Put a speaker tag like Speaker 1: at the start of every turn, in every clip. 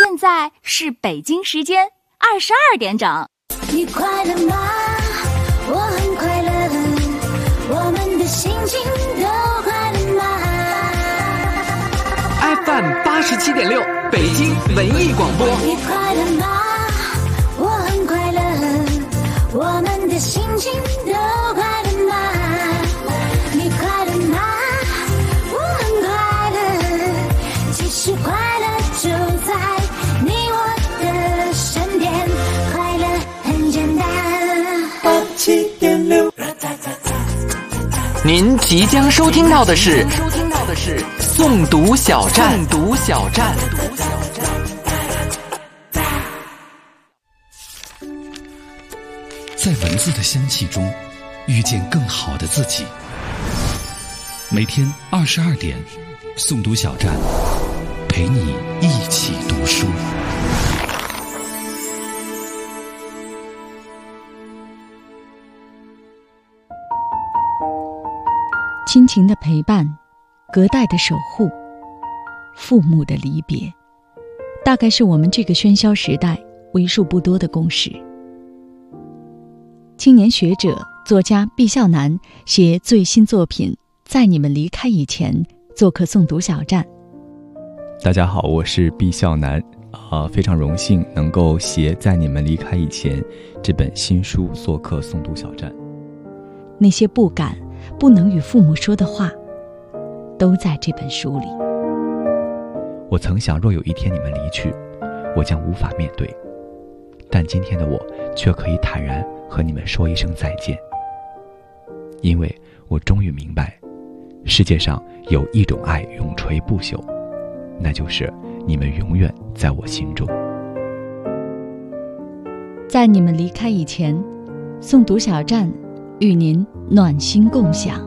Speaker 1: 现在是北京时间22点整。
Speaker 2: 你快乐吗？我很快乐，我们的心情都快乐吗？
Speaker 3: FM 87.6北京文艺广播。
Speaker 2: 你快乐吗？我很快乐，我们的心情都快乐吗？你快乐吗？我很快乐，其实快乐就在你我的身边，快乐很简单。87.6。
Speaker 3: 您即将收听到的是诵读小站。
Speaker 4: 在文字的香气中遇见更好的自己。每天22点，诵读小站陪你一起读书。
Speaker 5: 亲情的陪伴，隔代的守护，父母的离别，大概是我们这个喧嚣时代为数不多的共识。青年学者、作家毕孝南携最新作品《在你们离开以前》做客诵读小站。
Speaker 6: 大家好，我是毕孝南，非常荣幸能够携《在你们离开以前》这本新书做客诵读小站。
Speaker 5: 那些不敢、不能与父母说的话，都在这本书里。
Speaker 6: 我曾想，若有一天你们离去，我将无法面对，但今天的我却可以坦然和你们说一声再见，因为我终于明白，世界上有一种爱永垂不朽，那就是你们永远在我心中。
Speaker 5: 在你们离开以前，诵读小站与您暖心共享。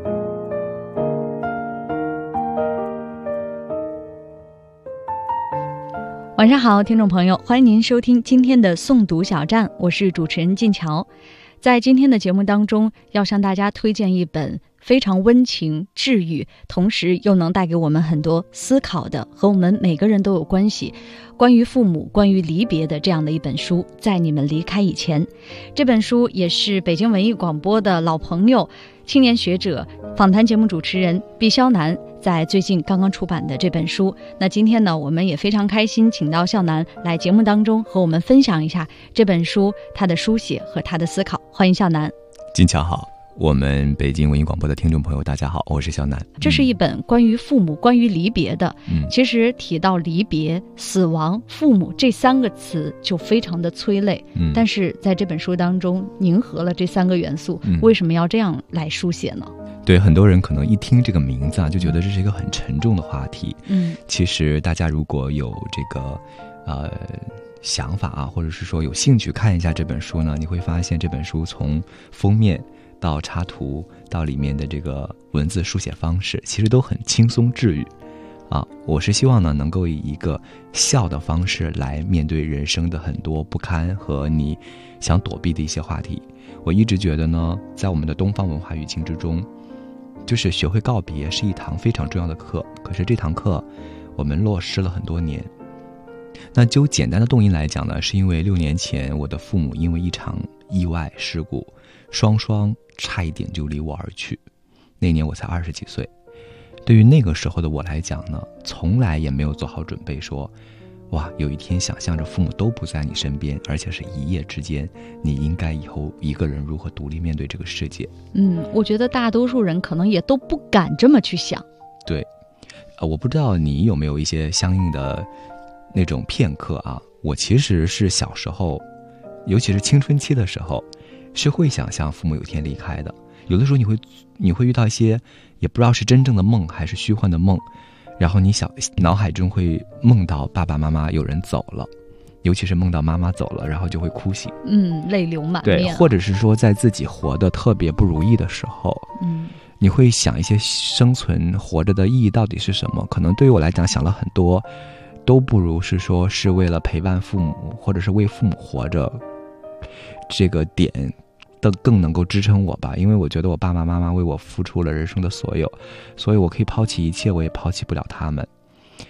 Speaker 5: 晚上好，听众朋友，欢迎您收听今天的诵读小站，我是主持人静乔。在今天的节目当中，要向大家推荐一本非常温情治愈，同时又能带给我们很多思考的，和我们每个人都有关系，关于父母、关于离别的这样的一本书，在你们离开以前。这本书也是北京文艺广播的老朋友、青年学者、访谈节目主持人毕孝南在最近刚刚出版的这本书。那今天呢，我们也非常开心请到孝南来节目当中和我们分享一下这本书他的书写和他的思考。欢迎孝南。
Speaker 6: 金乔好，我们北京文艺广播的听众朋友大家好，我是孝南。
Speaker 5: 这是一本关于父母、关于离别的。其实提到离别、死亡、父母这三个词就非常的催泪。但是在这本书当中凝合了这三个元素。为什么要这样来书写呢？
Speaker 6: 对，很多人可能一听这个名字就觉得这是一个很沉重的话题。其实大家如果有这个想法或者是说有兴趣看一下这本书呢，你会发现这本书从封面到插图到里面的这个文字书写方式，其实都很轻松治愈我是希望呢，能够以一个笑的方式来面对人生的很多不堪和你想躲避的一些话题。我一直觉得呢，在我们的东方文化语境之中，就是学会告别是一堂非常重要的课，可是这堂课我们落实了很多年。那就简单的动因来讲呢，是因为6年前我的父母因为一场意外事故，双双差一点就离我而去。那年我才20几岁，对于那个时候的我来讲呢，从来也没有做好准备说，哇，有一天想象着父母都不在你身边，而且是一夜之间，你应该以后一个人如何独立面对这个世界。
Speaker 5: 我觉得大多数人可能也都不敢这么去想。
Speaker 6: 对，我不知道你有没有一些相应的那种片刻我其实是小时候，尤其是青春期的时候，是会想象父母有一天离开的。有的时候你会遇到一些也不知道是真正的梦还是虚幻的梦，然后你脑海中会梦到爸爸妈妈有人走了，尤其是梦到妈妈走了，然后就会哭醒，
Speaker 5: 泪流满面。
Speaker 6: 对，或者是说在自己活得特别不如意的时候，你会想一些生存活着的意义到底是什么。可能对于我来讲想了很多，都不如是说是为了陪伴父母，或者是为父母活着这个点的更能够支撑我吧。因为我觉得我爸爸妈妈为我付出了人生的所有，所以我可以抛弃一切，我也抛弃不了他们。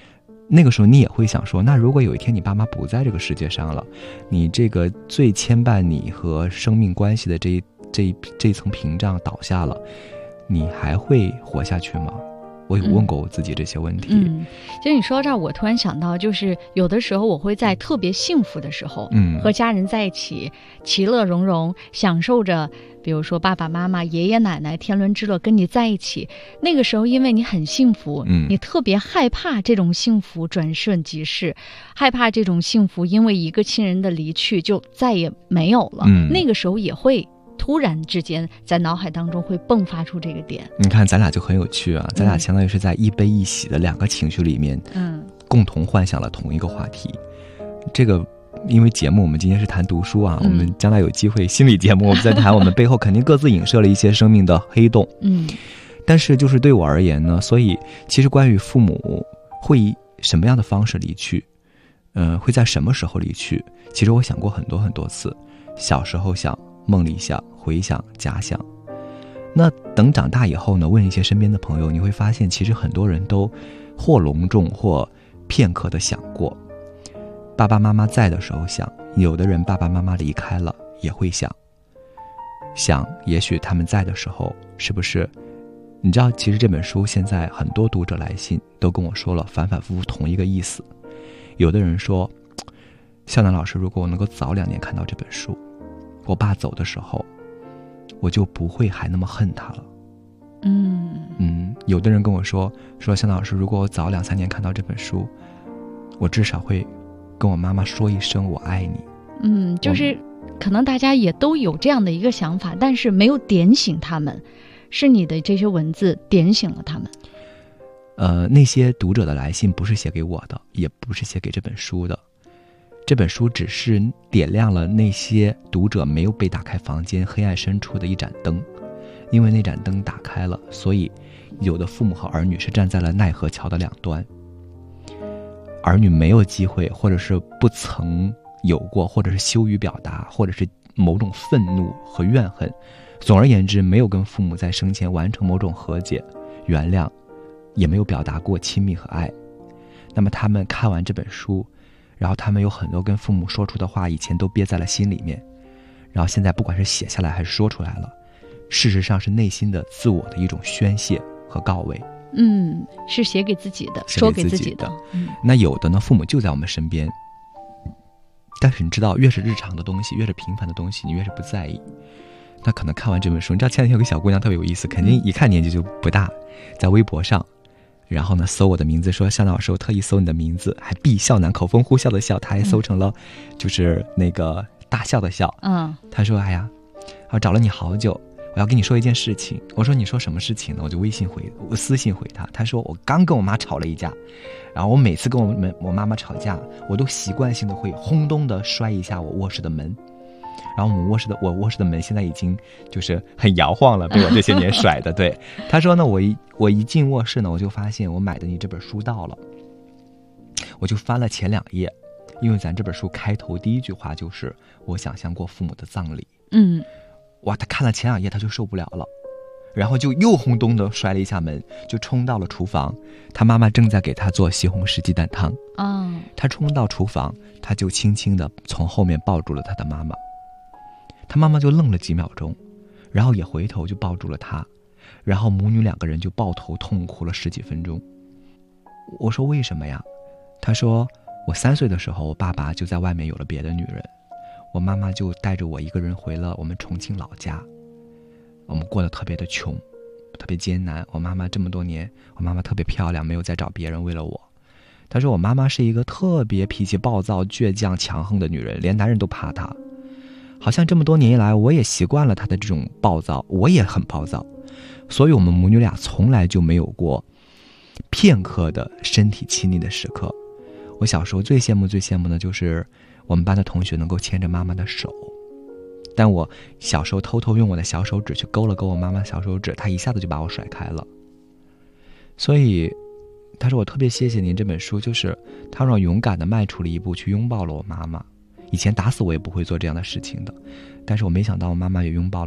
Speaker 6: 那个时候你也会想说，那如果有一天你爸妈不在这个世界上了，你这个最牵绊你和生命关系的这一层屏障倒下了，你还会活下去吗？我有问过我自己这些问题。
Speaker 5: 其实你说到这儿，我突然想到，就是有的时候我会在特别幸福的时候，和家人在一起，其乐融融，享受着，比如说爸爸妈妈、爷爷奶奶天伦之乐跟你在一起。那个时候，因为你很幸福，你特别害怕这种幸福转瞬即逝，害怕这种幸福因为一个亲人的离去就再也没有了。那个时候也会突然之间在脑海当中会迸发出这个点。你
Speaker 6: 看咱俩就很有趣啊，咱俩相当于是在一悲一喜的两个情绪里面，共同幻想了同一个话题。这个因为节目我们今天是谈读书啊，我们将来有机会心理节目我们在谈，我们背后肯定各自影射了一些生命的黑洞。但是就是对我而言呢，所以其实关于父母会以什么样的方式离去，会在什么时候离去，其实我想过很多很多次，小时候想，梦里想，回想，假想。那等长大以后呢，问一些身边的朋友，你会发现其实很多人都或隆重或片刻的想过。爸爸妈妈在的时候想，有的人爸爸妈妈离开了也会想也许他们在的时候是不是，你知道其实这本书现在很多读者来信都跟我说了反反复复同一个意思。有的人说，向南老师，如果我能够早2年看到这本书，我爸走的时候我就不会还那么恨他了。有的人跟我说向南老师，如果我早2-3年看到这本书，我至少会跟我妈妈说一声我爱你。
Speaker 5: 就是可能大家也都有这样的一个想法，但是没有点醒他们，是你的这些文字点醒了他们。
Speaker 6: 那些读者的来信不是写给我的，也不是写给这本书的，这本书只是点亮了那些读者没有被打开房间黑暗深处的一盏灯。因为那盏灯打开了，所以有的父母和儿女是站在了奈何桥的两端。儿女没有机会，或者是不曾有过，或者是羞于表达，或者是某种愤怒和怨恨，总而言之没有跟父母在生前完成某种和解原谅，也没有表达过亲密和爱。那么他们看完这本书，然后他们有很多跟父母说出的话以前都憋在了心里面，然后现在不管是写下来还是说出来了，事实上是内心的自我的一种宣泄和告慰。
Speaker 5: 是写给自己的，说给自己的。
Speaker 6: 那有的呢，父母就在我们身边，但是你知道，越是日常的东西，越是平凡的东西，你越是不在意。那可能看完这本书，你知道前两天有个小姑娘特别有意思，肯定一看年纪就不大，在微博上，然后呢搜我的名字，说向南老师，我特意搜你的名字，还必笑南口风呼啸的笑，他还搜成了就是那个大笑的笑。他说哎呀，我找了你好久，我要跟你说一件事情。我说你说什么事情呢？我就我私信回他。他说我刚跟我妈吵了一架，然后我每次跟我妈妈吵架，我都习惯性的会轰咚的摔一下我卧室的门，然后我卧室的门现在已经就是很摇晃了，被我这些年甩的。对，他说呢，我一进卧室呢，我就发现我买的你这本书到了，我就翻了前2页，因为咱这本书开头第一句话就是我想象过父母的葬礼。哇，他看了前2页他就受不了了，然后就又轰咚的摔了一下门，就冲到了厨房。他妈妈正在给他做西红柿鸡蛋汤。他冲到厨房，他就轻轻的从后面抱住了他的妈妈。他妈妈就愣了几秒钟，然后也回头就抱住了他，然后母女2个人就抱头痛哭了10几分钟。我说为什么呀？他说我3岁的时候，我爸爸就在外面有了别的女人，我妈妈就带着我一个人回了我们重庆老家，我们过得特别的穷，特别艰难。我妈妈这么多年，我妈妈特别漂亮，没有再找别人为了我。他说我妈妈是一个特别脾气暴躁、倔强、强横的女人，连男人都怕她。好像这么多年以来，我也习惯了她的这种暴躁，我也很暴躁，所以我们母女俩从来就没有过片刻的身体亲昵的时刻。我小时候最羡慕的就是我们班的同学能够牵着妈妈的手，但我小时候偷偷用我的小手指去勾了勾我妈妈小手指，她一下子就把我甩开了。所以他说我特别谢谢您这本书，就是他让我勇敢地迈出了一步去拥抱了我妈妈。以前打死我也不会做这样的事情的，但是我没想到我妈妈也拥抱了我。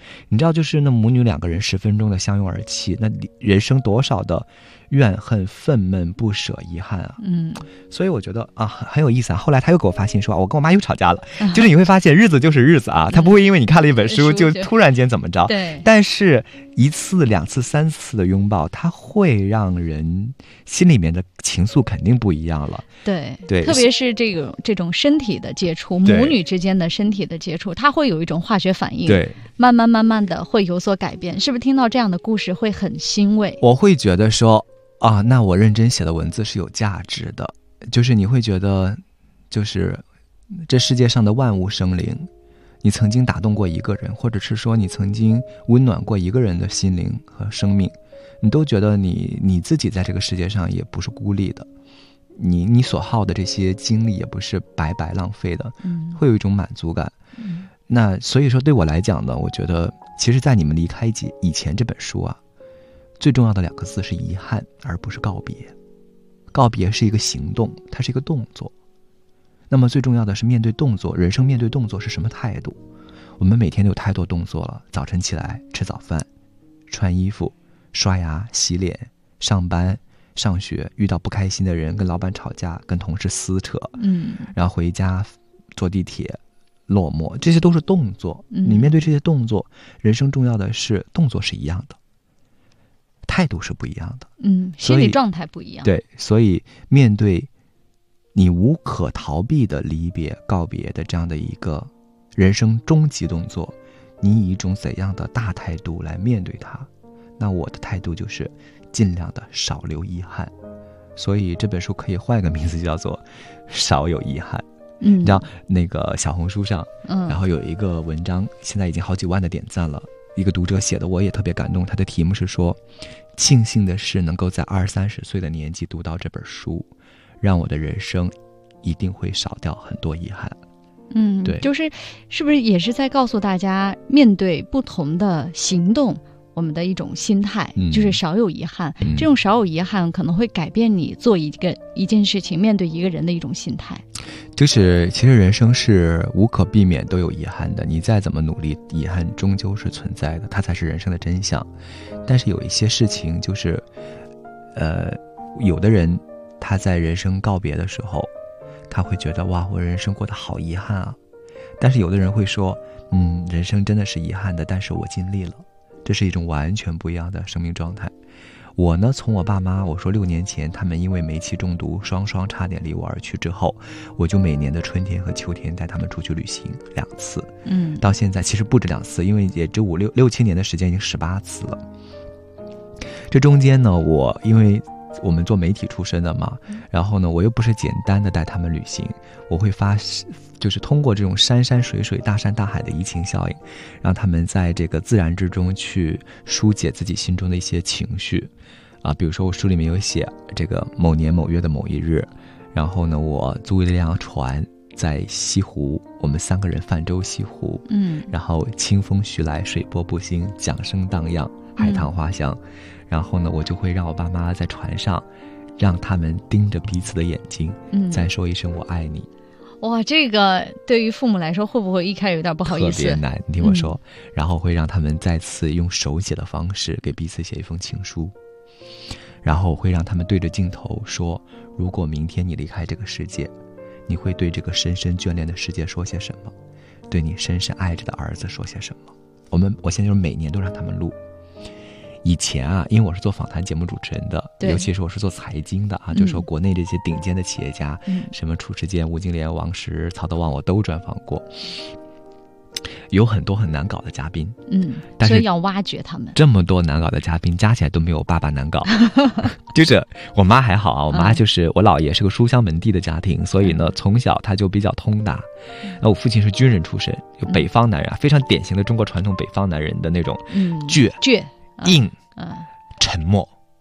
Speaker 6: 你知道，就是那母女2个人10分钟的相拥而泣，那人生多少的怨恨、愤懑、不舍、遗憾啊！所以我觉得啊，很有意思啊。后来他又给我发信说，我跟我妈又吵架了。就是你会发现，日子就是日子啊，他不会因为你看了一本书就突然间怎么着。
Speaker 5: 对。
Speaker 6: 但是1次、2次、3次的拥抱，它会让人心里面的情愫肯定不一样了。
Speaker 5: 对，
Speaker 6: 对，
Speaker 5: 特别是这种身体的接触，母女之间的身体的接触，它会有一种化学反应。
Speaker 6: 对。
Speaker 5: 慢慢的会有所改变。是不是听到这样的故事会很欣慰？
Speaker 6: 我会觉得说啊，那我认真写的文字是有价值的。就是你会觉得，就是这世界上的万物生灵，你曾经打动过一个人，或者是说你曾经温暖过一个人的心灵和生命，你都觉得你自己在这个世界上也不是孤立的，你所耗的这些精力也不是白白浪费的，会有一种满足感。那所以说对我来讲呢，我觉得其实在你们离开以前这本书啊，最重要的2个字是遗憾，而不是告别。告别是一个行动，它是一个动作。那么最重要的是面对动作，人生面对动作是什么态度？我们每天都有太多动作了，早晨起来吃早饭，穿衣服，刷牙洗脸，上班上学，遇到不开心的人，跟老板吵架，跟同事撕扯，然后回家坐地铁落寞，这些都是动作。你面对这些动作，人生重要的是动作是一样的，态度是不一样的，
Speaker 5: 心理状态不一样。
Speaker 6: 对，所以面对你无可逃避的离别、告别的这样的一个人生终极动作，你以一种怎样的大态度来面对它？那我的态度就是尽量的少留遗憾。所以这本书可以换一个名字，叫做少有遗憾。你知道那个小红书上，然后有一个文章，现在已经好几万的点赞了，一个读者写的，我也特别感动。他的题目是说，庆幸的是能够在20-30岁的年纪读到这本书，让我的人生一定会少掉很多遗憾。对，
Speaker 5: 是不是也是在告诉大家，面对不同的行动，我们的一种心态，就是少有遗憾。这种少有遗憾可能会改变你做一件事情，面对一个人的一种心态。
Speaker 6: 就是其实人生是无可避免都有遗憾的，你再怎么努力，遗憾终究是存在的，它才是人生的真相。但是有一些事情就是有的人他在人生告别的时候，他会觉得哇，我人生过得好遗憾啊。但是有的人会说，人生真的是遗憾的，但是我尽力了。这是一种完全不一样的生命状态。我呢，从我爸妈，我说6年前他们因为煤气中毒双差点离我而去之后，我就每年的春天和秋天带他们出去旅行2次。到现在其实不止2次，因为也就6-7年的时间已经18次了。这中间呢，因为我们做媒体出身的嘛，然后呢，我又不是简单的带他们旅行，我会就是通过这种山山水水、大山大海的移情效应，让他们在这个自然之中去疏解自己心中的一些情绪啊。比如说我书里面有写这个某年某月的某一日，然后呢，我租了一辆船在西湖，我们3个人泛舟西湖，然后清风徐来，水波不兴，桨声荡漾，海棠花香。然后呢，我就会让我爸妈在船上，让他们盯着彼此的眼睛，再说一声我爱你。
Speaker 5: 哇，这个对于父母来说会不会一开始有点不好意思？
Speaker 6: 特别难，你听我说。然后会让他们再次用手写的方式给彼此写一封情书，然后会让他们对着镜头说，如果明天你离开这个世界，你会对这个深深眷恋的世界说些什么？对你深深爱着的儿子说些什么？我现在就是每年都让他们录。以前啊，因为我是做访谈节目主持人的，尤其是我是做财经的啊，就说国内这些顶尖的企业家，什么褚时健、吴金莲、王石、曹德旺，我都专访过。有很多很难搞的嘉宾，但是
Speaker 5: 所以要挖掘他们。
Speaker 6: 这么多难搞的嘉宾加起来都没有我爸爸难搞。就是我妈还好啊，我妈就是我姥爷是个书香门第的家庭，所以呢，从小他就比较通达。那我父亲是军人出身，就北方男人啊，非常典型的中国传统北方男人的那种倔、硬、沉默，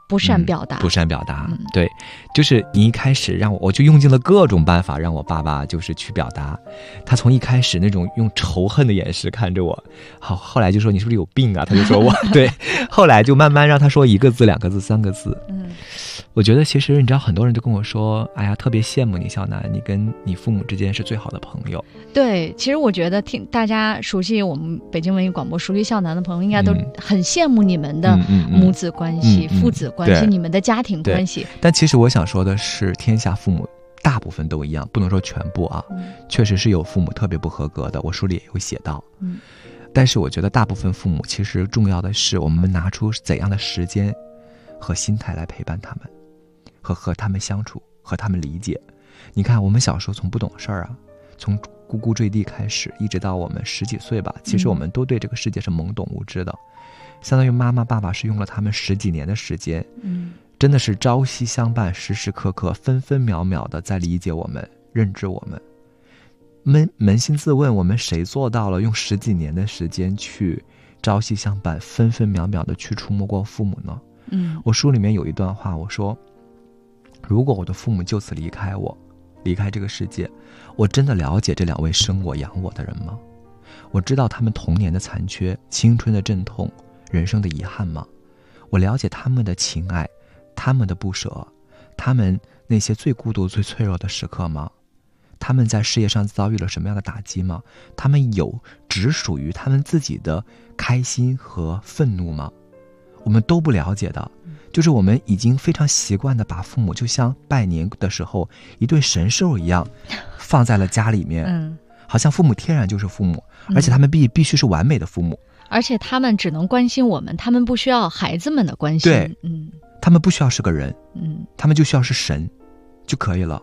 Speaker 5: 不善表达，
Speaker 6: 不善表达，对，就是你一开始让我就用尽了各种办法让我爸爸就是去表达，他从一开始那种用仇恨的眼神看着我，后来就说你是不是有病啊？他就说我对，后来就慢慢让他说1个字、2个字、3个字。我觉得其实你知道，很多人都跟我说，哎呀，特别羡慕你小南，你跟你父母之间是最好的朋友。
Speaker 5: 对，其实我觉得大家熟悉我们北京文艺广播、熟悉孝南的朋友，应该都很羡慕你们的母子关系、父子关系、你们的家庭关系。
Speaker 6: 但其实我想说的是，天下父母大部分都一样，不能说全部啊，确实是有父母特别不合格的，我书里也有写到。但是我觉得大部分父母其实重要的是我们拿出怎样的时间和心态来陪伴他们，和他们相处，和他们理解。你看我们小时候从不懂事儿啊，从呱呱坠地开始，一直到我们10几岁吧，其实我们都对这个世界是懵懂无知的，相当于妈妈爸爸是用了他们10几年的时间，真的是朝夕相伴，时时刻刻分分秒秒的在理解我们，认知我们。扪心自问，我们谁做到了用10几年的时间去朝夕相伴，分分秒秒的去触摸过父母呢？我书里面有一段话，我说，如果我的父母就此离开我，离开这个世界，我真的了解这2位生我养我的人吗？我知道他们童年的残缺，青春的阵痛，人生的遗憾吗？我了解他们的情爱，他们的不舍，他们那些最孤独最脆弱的时刻吗？他们在事业上遭遇了什么样的打击吗？他们有只属于他们自己的开心和愤怒吗？我们都不了解的，就是我们已经非常习惯的把父母就像拜年的时候一对神兽一样放在了家里面，好像父母天然就是父母，而且他们必须是完美的父母，
Speaker 5: 而且他们只能关心我们，他们不需要孩子们的关心。
Speaker 6: 对，他们不需要是个人，他们就需要是神就可以了。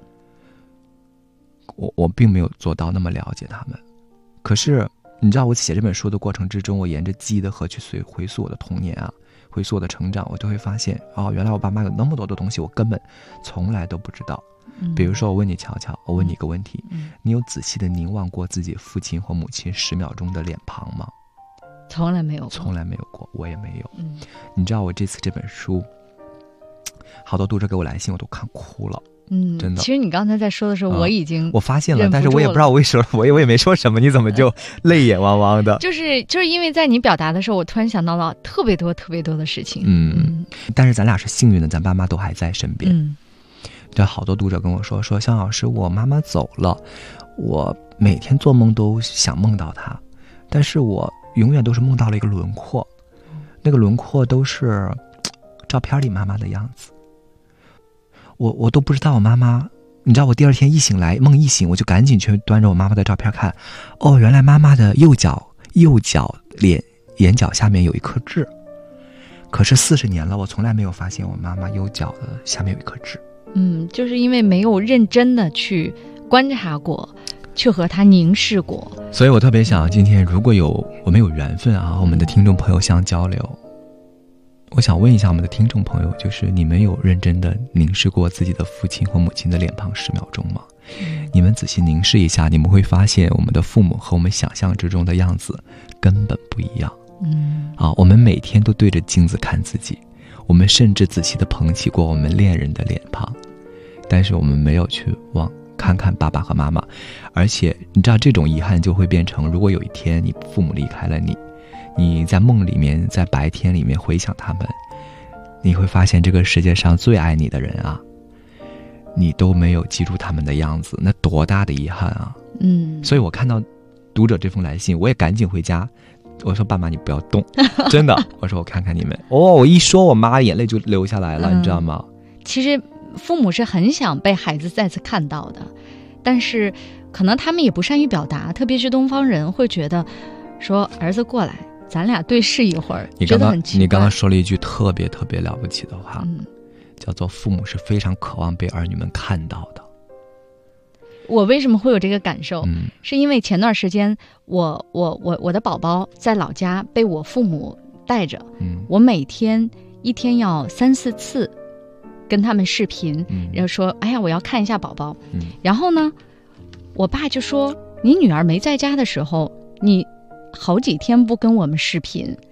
Speaker 6: 我并没有做到那么了解他们，可是你知道我写这本书的过程之中，我沿着记忆的河去回溯我的童年啊，回溯我的成长，我就会发现，原来我爸妈有那么多的东西我根本从来都不知道。比如说我问你乔乔，我问你一个问题，你有仔细的凝望过自己父亲或母亲10秒钟的脸庞吗？
Speaker 5: 从来没有过，
Speaker 6: 从来没有过，我也没有。你知道我这次这本书，好多读者给我来信，我都看哭了。真的。
Speaker 5: 其实你刚才在说的时候，我已经
Speaker 6: 我发现了，但是我也不知道为什么，我也没说什么，你怎么就泪眼汪汪的？
Speaker 5: 就是因为在你表达的时候，我突然想到了特别多的事情。
Speaker 6: 但是咱俩是幸运的，咱爸妈都还在身边。对，好多读者跟我说肖老师，我妈妈走了，我每天做梦都想梦到她，但是我永远都是梦到了一个轮廓，那个轮廓都是照片里妈妈的样子。我都不知道我妈妈，你知道我第2天梦一醒，我就赶紧去端着我妈妈的照片看，原来妈妈的右角眼角下面有一颗痣，可是40年了，我从来没有发现我妈妈右角的下面有一颗痣。
Speaker 5: 就是因为没有认真的去观察过，去和他凝视过，
Speaker 6: 所以我特别想今天如果我们有缘分啊，我们的听众朋友相交流，我想问一下我们的听众朋友，就是你们有认真的凝视过自己的父亲或母亲的脸庞10秒钟吗？你们仔细凝视一下，你们会发现我们的父母和我们想象之中的样子根本不一样。我们每天都对着镜子看自己，我们甚至仔细地捧起过我们恋人的脸庞，但是我们没有去看看爸爸和妈妈。而且你知道这种遗憾就会变成，如果有一天你父母离开了你在梦里面，在白天里面回想他们，你会发现这个世界上最爱你的人啊，你都没有记住他们的样子，那多大的遗憾啊。所以我看到读者这封来信，我也赶紧回家，我说爸妈你不要动，真的，我说我看看你们。我一说我妈眼泪就流下来了，你知道吗？
Speaker 5: 其实父母是很想被孩子再次看到的，但是可能他们也不善于表达，特别是东方人会觉得说儿子过来咱俩对视一会儿，觉得很奇怪。你
Speaker 6: 刚刚说了一句特别特别了不起的话，叫做父母是非常渴望被儿女们看到的。
Speaker 5: 我为什么会有这个感受？是因为前段时间我的宝宝在老家被我父母带着，我每天一天要3、4次跟他们视频，然后说哎呀我要看一下宝宝，然后呢我爸就说你女儿没在家的时候，你好几天不跟我们视频，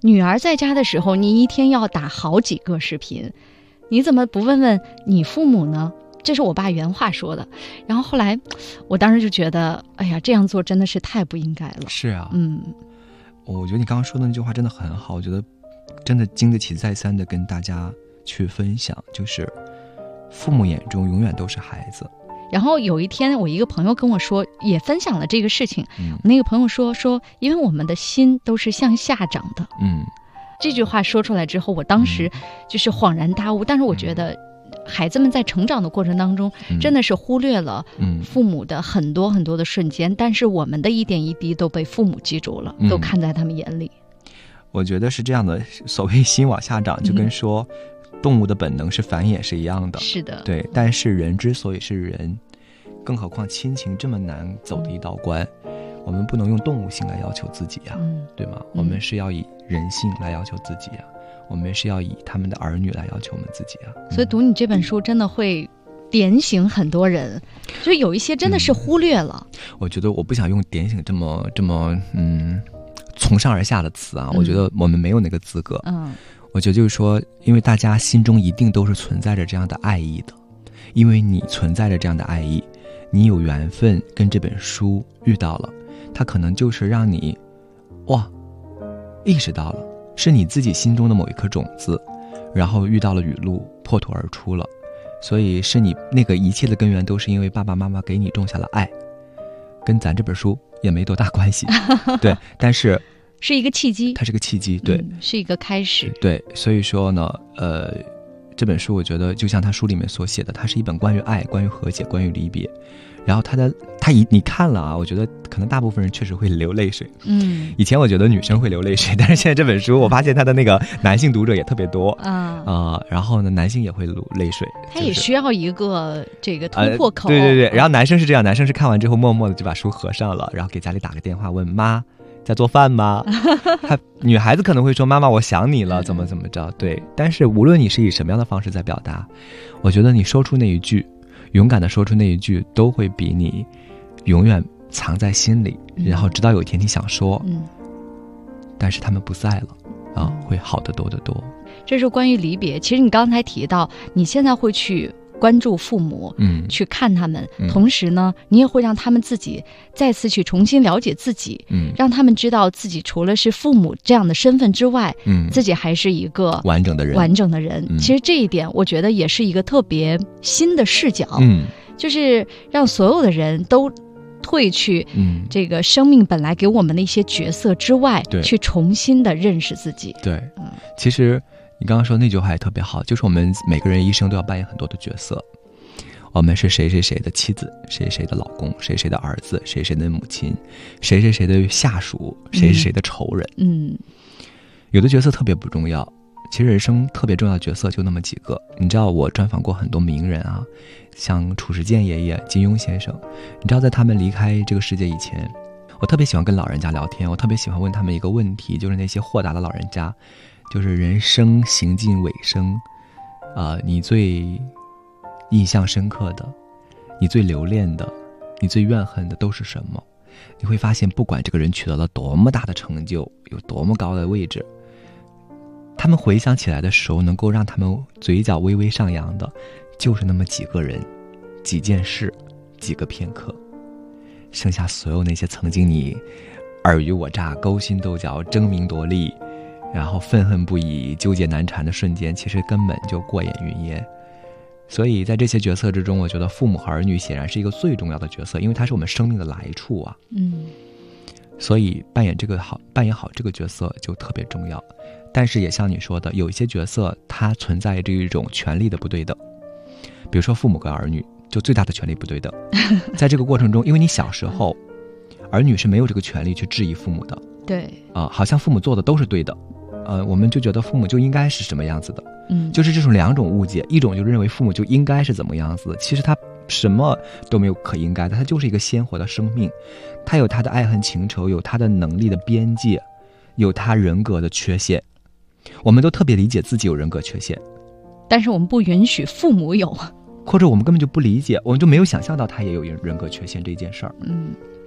Speaker 5: 女儿在家的时候，你一天要打好几个视频，你怎么不问问你父母呢？这是我爸原话说的。然后后来我当时就觉得，哎呀，这样做真的是太不应该了。
Speaker 6: 是啊，我觉得你刚刚说的那句话真的很好，我觉得真的经得起再三的跟大家去分享，就是父母眼中永远都是孩子。
Speaker 5: 然后有一天我一个朋友跟我说，也分享了这个事情，我那个朋友说因为我们的心都是向下长的。这句话说出来之后，我当时就是恍然大悟。但是我觉得孩子们在成长的过程当中，真的是忽略了父母的很多很多的瞬间，但是我们的一点一滴都被父母记住了，都看在他们眼里。
Speaker 6: 我觉得是这样的，所谓心往下长，就跟说动物的本能是繁衍是一样的。
Speaker 5: 是的，
Speaker 6: 对。但是人之所以是人，更何况亲情这么难走的一道关，我们不能用动物性来要求自己呀，对吗？我们是要以人性来要求自己呀，我们是要以他们的儿女来要求我们自己呀。
Speaker 5: 所以读你这本书真的会点醒很多人，就有一些真的是忽略了。
Speaker 6: 我觉得我不想用点醒这么从上而下的词啊，我觉得我们没有那个资格。我觉得就是说，因为大家心中一定都是存在着这样的爱意的，因为你存在着这样的爱意，你有缘分跟这本书遇到了，它可能就是让你意识到了，是你自己心中的某一颗种子，然后遇到了雨露，破土而出了。所以是你那个一切的根源都是因为爸爸妈妈给你种下了爱，跟咱这本书也没多大关系。对，但是
Speaker 5: 是一个契机，
Speaker 6: 它是个契机，对，
Speaker 5: 是一个开始。
Speaker 6: 对，所以说呢，这本书我觉得就像他书里面所写的，它是一本关于爱、关于和解、关于离别。然后你看了啊，我觉得可能大部分人确实会流泪水。以前我觉得女生会流泪水，但是现在这本书我发现它的那个男性读者也特别多然后呢，男性也会流泪水。
Speaker 5: 他也需要一个这个突破口。
Speaker 6: 对。然后男生是这样，男生是看完之后默默的就把书合上了，然后给家里打个电话问妈在做饭吗？女孩子可能会说妈妈我想你了，怎么着。对，但是无论你是以什么样的方式在表达，我觉得你说出那一句，勇敢的说出那一句，都会比你永远藏在心里，然后直到有一天你想说但是他们不在了会好得多得多。
Speaker 5: 这是关于离别。其实你刚才提到你现在会去关注父母，去看他们，同时呢，你也会让他们自己再次去重新了解自己，让他们知道自己除了是父母这样的身份之外，自己还是一个完整的人。其实这一点，我觉得也是一个特别新的视角，就是让所有的人都退去这个生命本来给我们的一些角色之外，去重新的认识自己。
Speaker 6: 对，其实你刚刚说那句话也特别好，就是我们每个人一生都要扮演很多的角色，我们是谁谁谁的妻子，谁谁的老公，谁谁的儿子，谁谁的母亲，谁谁谁的下属，谁谁谁的仇人。有的角色特别不重要，其实人生特别重要的角色就那么几个。你知道我专访过很多名人啊，像褚时健爷爷、金庸先生，你知道在他们离开这个世界以前，我特别喜欢跟老人家聊天，我特别喜欢问他们一个问题，就是那些豁达的老人家，就是人生行进尾声你最印象深刻的，你最留恋的，你最怨恨的都是什么？你会发现不管这个人取得了多么大的成就，有多么高的位置，他们回想起来的时候，能够让他们嘴角微微上扬的就是那么几个人、几件事、几个片刻，剩下所有那些曾经你尔虞我诈、勾心斗角、争名夺利，然后愤恨不已、纠结难缠的瞬间，其实根本就过眼云烟。所以在这些角色之中，我觉得父母和儿女显然是一个最重要的角色，因为它是我们生命的来处啊。所以扮演好这个角色就特别重要。但是也像你说的，有一些角色它存在着一种权力的不对等，比如说父母跟儿女就最大的权力不对等。在这个过程中，因为你小时候儿女是没有这个权利去质疑父母的，
Speaker 5: 对
Speaker 6: 好像父母做的都是对的，我们就觉得父母就应该是什么样子的，就是这种两种误解，一种就是认为父母就应该是怎么样子的，其实他什么都没有可应该的，他就是一个鲜活的生命，他有他的爱恨情仇，有他的能力的边界，有他人格的缺陷，我们都特别理解自己有人格缺陷，
Speaker 5: 但是我们不允许父母有，或
Speaker 6: 者我们根本就不理解，我们就没有想象到他也有人格缺陷这件事儿。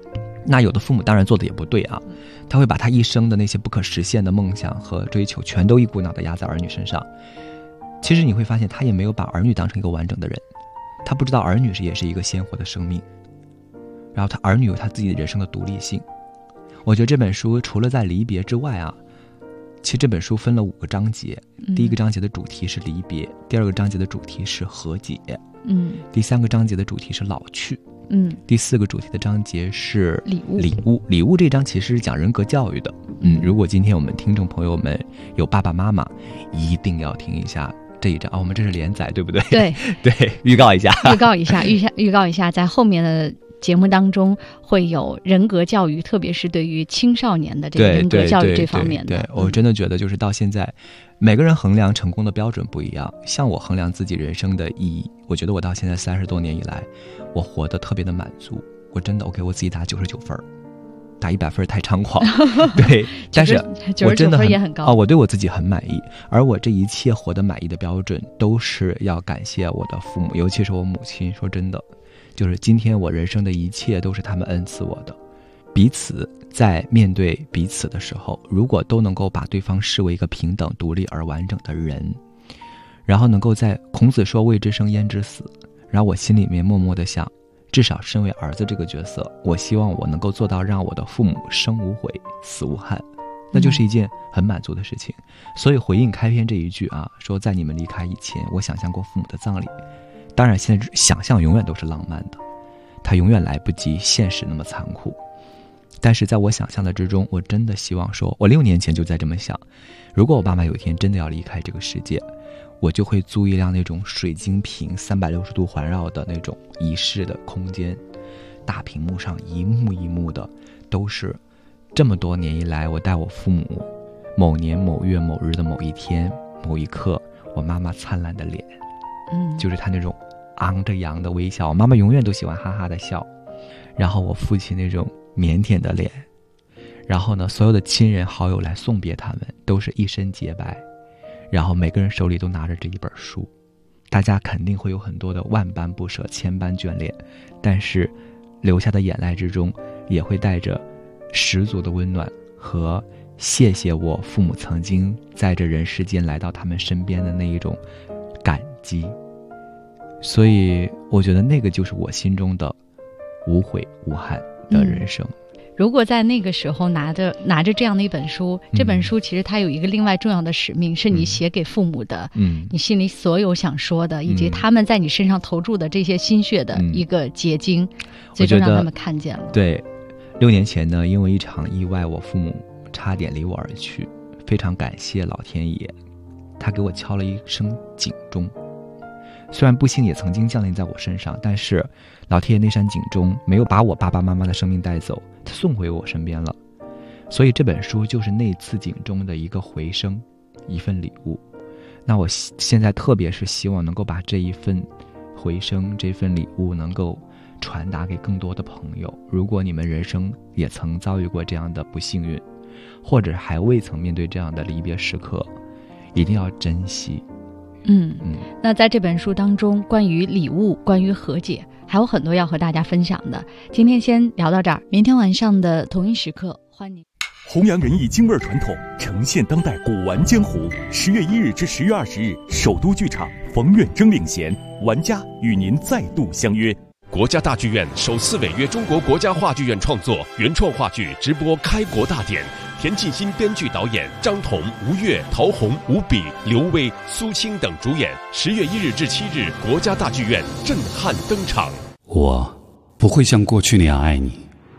Speaker 6: 那有的父母当然做的也不对啊，他会把他一生的那些不可实现的梦想和追求全都一股脑的压在儿女身上。其实你会发现他也没有把儿女当成一个完整的人，他不知道儿女也是一个鲜活的生命，然后他儿女有他自己人生的独立性。我觉得这本书除了在离别之外啊，其实这本书分了5个章节，第一个章节的主题是离别，第2个章节的主题是和解，第3个章节的主题是老去，第4个主题的章节是礼物这章其实是讲人格教育的。如果今天我们听众朋友们有爸爸妈妈，一定要听一下这一章啊，我们这是连载对不对？
Speaker 5: 对
Speaker 6: 对，预告一下，
Speaker 5: 在后面的节目当中会有人格教育，特别是对于青少年的这个人格教育这方面的。
Speaker 6: 对，我真的觉得就是到现在，每个人衡量成功的标准不一样。像我衡量自己人生的意义，我觉得我到现在30多年以来，我活得特别的满足。我真的我给我自己打99分，打100分太猖狂。对，但是我真的
Speaker 5: 99分也很高
Speaker 6: 我对我自己很满意。而我这一切活得满意的标准，都是要感谢我的父母，尤其是我母亲。说真的，就是今天我人生的一切都是他们恩赐我的。彼此在面对彼此的时候，如果都能够把对方视为一个平等、独立而完整的人，然后能够在孔子说未知生焉知死，然后我心里面默默的想，至少身为儿子这个角色，我希望我能够做到让我的父母生无悔，死无憾，那就是一件很满足的事情。所以回应开篇这一句啊，说在你们离开以前，我想象过父母的葬礼。当然现在想象永远都是浪漫的，它永远来不及现实那么残酷。但是在我想象的之中，我真的希望说，我6年前就在这么想，如果我爸妈有一天真的要离开这个世界，我就会租一辆那种水晶屏360度环绕的那种仪式的空间，大屏幕上一幕一幕的都是这么多年以来我带我父母某年某月某日的某一天某一刻，我妈妈灿烂的脸，就是她那种昂着扬的微笑，我妈妈永远都喜欢哈哈的笑，然后我父亲那种腼腆的脸，然后呢，所有的亲人好友来送别他们，都是一身洁白，然后每个人手里都拿着这一本书，大家肯定会有很多的万般不舍，千般眷恋，但是流下的眼泪之中也会带着十足的温暖和谢谢我父母曾经在这人世间来到他们身边的那一种感激。所以我觉得那个就是我心中的无悔无憾的人生。
Speaker 5: 如果在那个时候拿着这样的一本书，这本书其实它有一个另外重要的使命，是你写给父母的，你心里所有想说的，以及他们在你身上投注的这些心血的一个结晶，最终让他们看见了。
Speaker 6: 对，6年前呢，因为一场意外，我父母差点离我而去，非常感谢老天爷，他给我敲了一声警钟。虽然不幸也曾经降临在我身上，但是老天爷那扇警钟没有把我爸爸妈妈的生命带走，他送回我身边了。所以这本书就是那次警钟的一个回声，一份礼物。那我现在特别是希望能够把这一份回声，这份礼物能够传达给更多的朋友。如果你们人生也曾遭遇过这样的不幸运，或者还未曾面对这样的离别时刻，一定要珍惜。
Speaker 5: 那在这本书当中，关于礼物，关于和解，还有很多要和大家分享的。今天先聊到这儿，明天晚上的同一时刻，欢迎您。
Speaker 7: 弘扬仁义京味传统，呈现当代古玩江湖。10月1日至10月20日，首都剧场，冯远征领衔，玩家与您再度相约。
Speaker 8: 国家大剧院首次违约中国国家话剧院创作原创话剧直播开国大典，田沁鑫编剧导演，张彤、吴越、陶虹、吴比、刘威、苏青等主演。10月1日至7日，国家大剧院震撼登场。
Speaker 4: 我不会像过去那样爱你。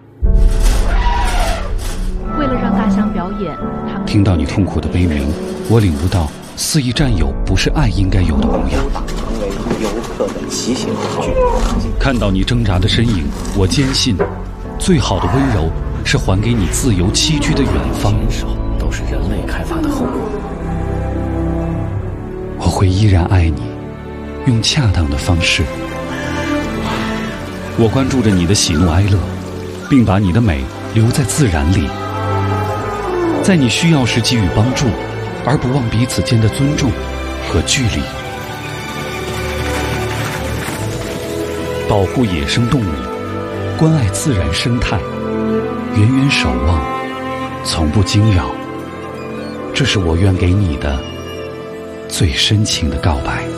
Speaker 1: 为了让大象表演，他们
Speaker 4: 听到你痛苦的悲鸣，我领悟到肆意占有不是爱应该有的模样。
Speaker 9: 成为游客的骑行工具。
Speaker 4: 看到你挣扎的身影，我坚信，最好的温柔是还给你自由栖居的远方。
Speaker 9: 都是人类开发的后果。
Speaker 4: 我会依然爱你，用恰当的方式。我关注着你的喜怒哀乐，并把你的美留在自然里，在你需要时给予帮助，而不忘彼此间的尊重和距离。保护野生动物，关爱自然生态， 远远守望，从不惊扰，这是我愿给你的最深情的告白。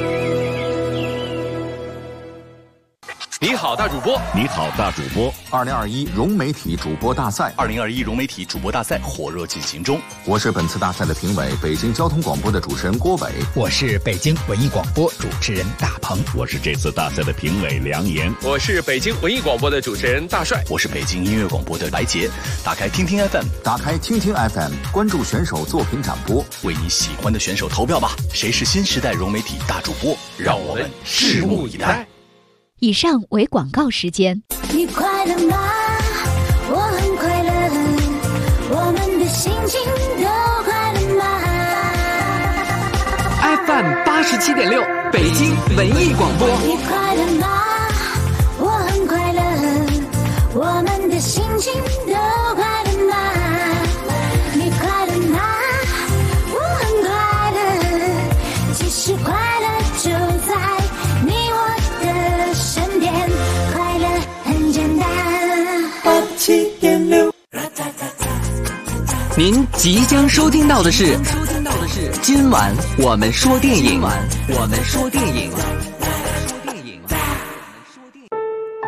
Speaker 8: 你好，大主播！
Speaker 7: 你好，大主播
Speaker 10: ！2021融媒体主播大赛
Speaker 11: ，2021融媒体主播大赛火热进行中。
Speaker 10: 我是本次大赛的评委，北京交通广播的主持人郭伟。
Speaker 12: 我是北京文艺广播主持人大鹏。
Speaker 7: 我是这次大赛的评委梁岩。
Speaker 8: 我是北京文艺广播的主持人大帅。
Speaker 11: 我是北京音乐广播的白洁。打开听听 FM，
Speaker 10: 打开听听 FM， 关注选手作品展播，
Speaker 11: 为你喜欢的选手投票吧！谁是新时代融媒体大主播？让我们拭目以待。
Speaker 1: 以上为广告时间。
Speaker 2: 你快乐吗？我很快乐，我们的心情都快乐吗
Speaker 3: ？FM 87.6，北京文艺广播。
Speaker 2: 你快乐吗？我很快乐，我们的心情都快乐吗？你快乐吗？我很快乐，其实快乐就在你我的身边，快乐很简单。87.6，
Speaker 3: 您即将收听到的是今晚我们说电影。